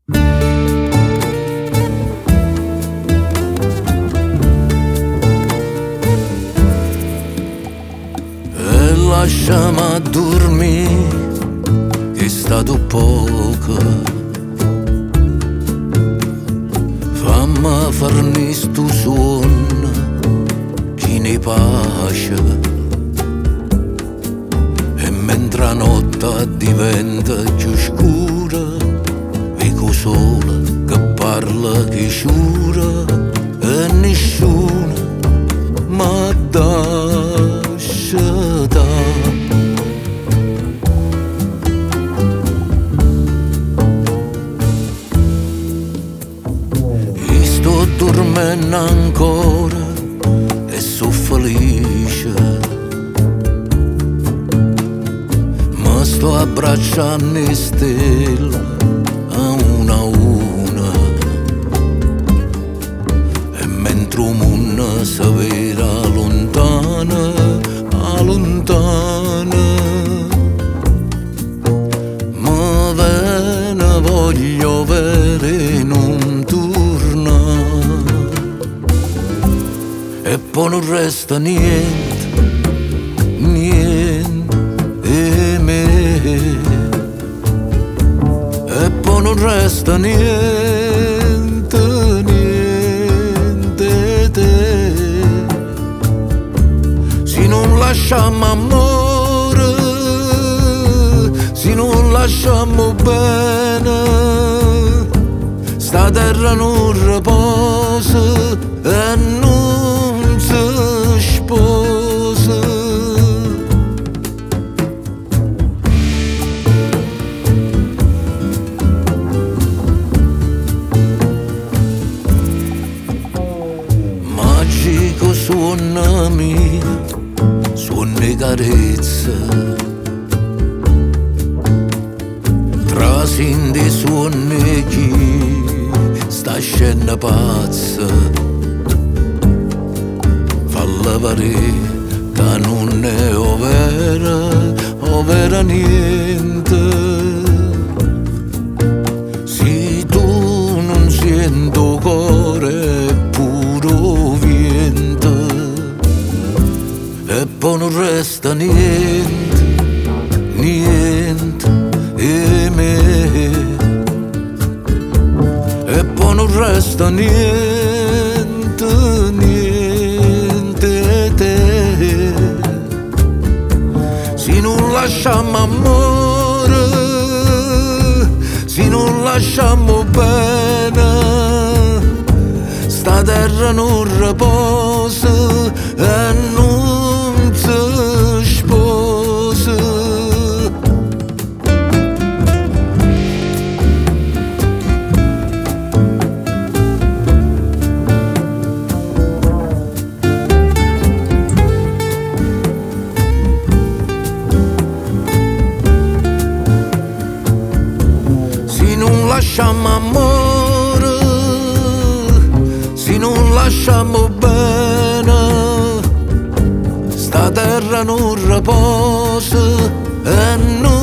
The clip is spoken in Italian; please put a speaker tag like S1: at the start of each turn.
S1: E lasciami a dormire, che è stato poco. Fammi farne sto sonno, chi ne pace. E mentre la notte diventa più scura, vedo sole che parla, che giura, e nessuno mi lascia dare. Sto dormendo ancora e sono felice. Ma sto abbracciando le stelle a una. E mentre il mondo si vede lontana, ma bene voglio vedere non tornare. E poi non resta niente, e me. E poi non resta niente, te. Se non lasciamo amore, se non lasciamo bene, sta terra non riposa e non si sposa. Magico suona mio, suona carezza, trasindi suona chi sta scena pazza. Falla vedere che non è vera niente. Se tu non senti cuore è puro vento. E poi non resta niente, e me. E poi non resta niente, te. Se non lasciamo amore, se non lasciamo bene, sta terra non riposa e non si sposa. Se non lasciamo amore, se non lasciamo bene, sta terra non riposa e non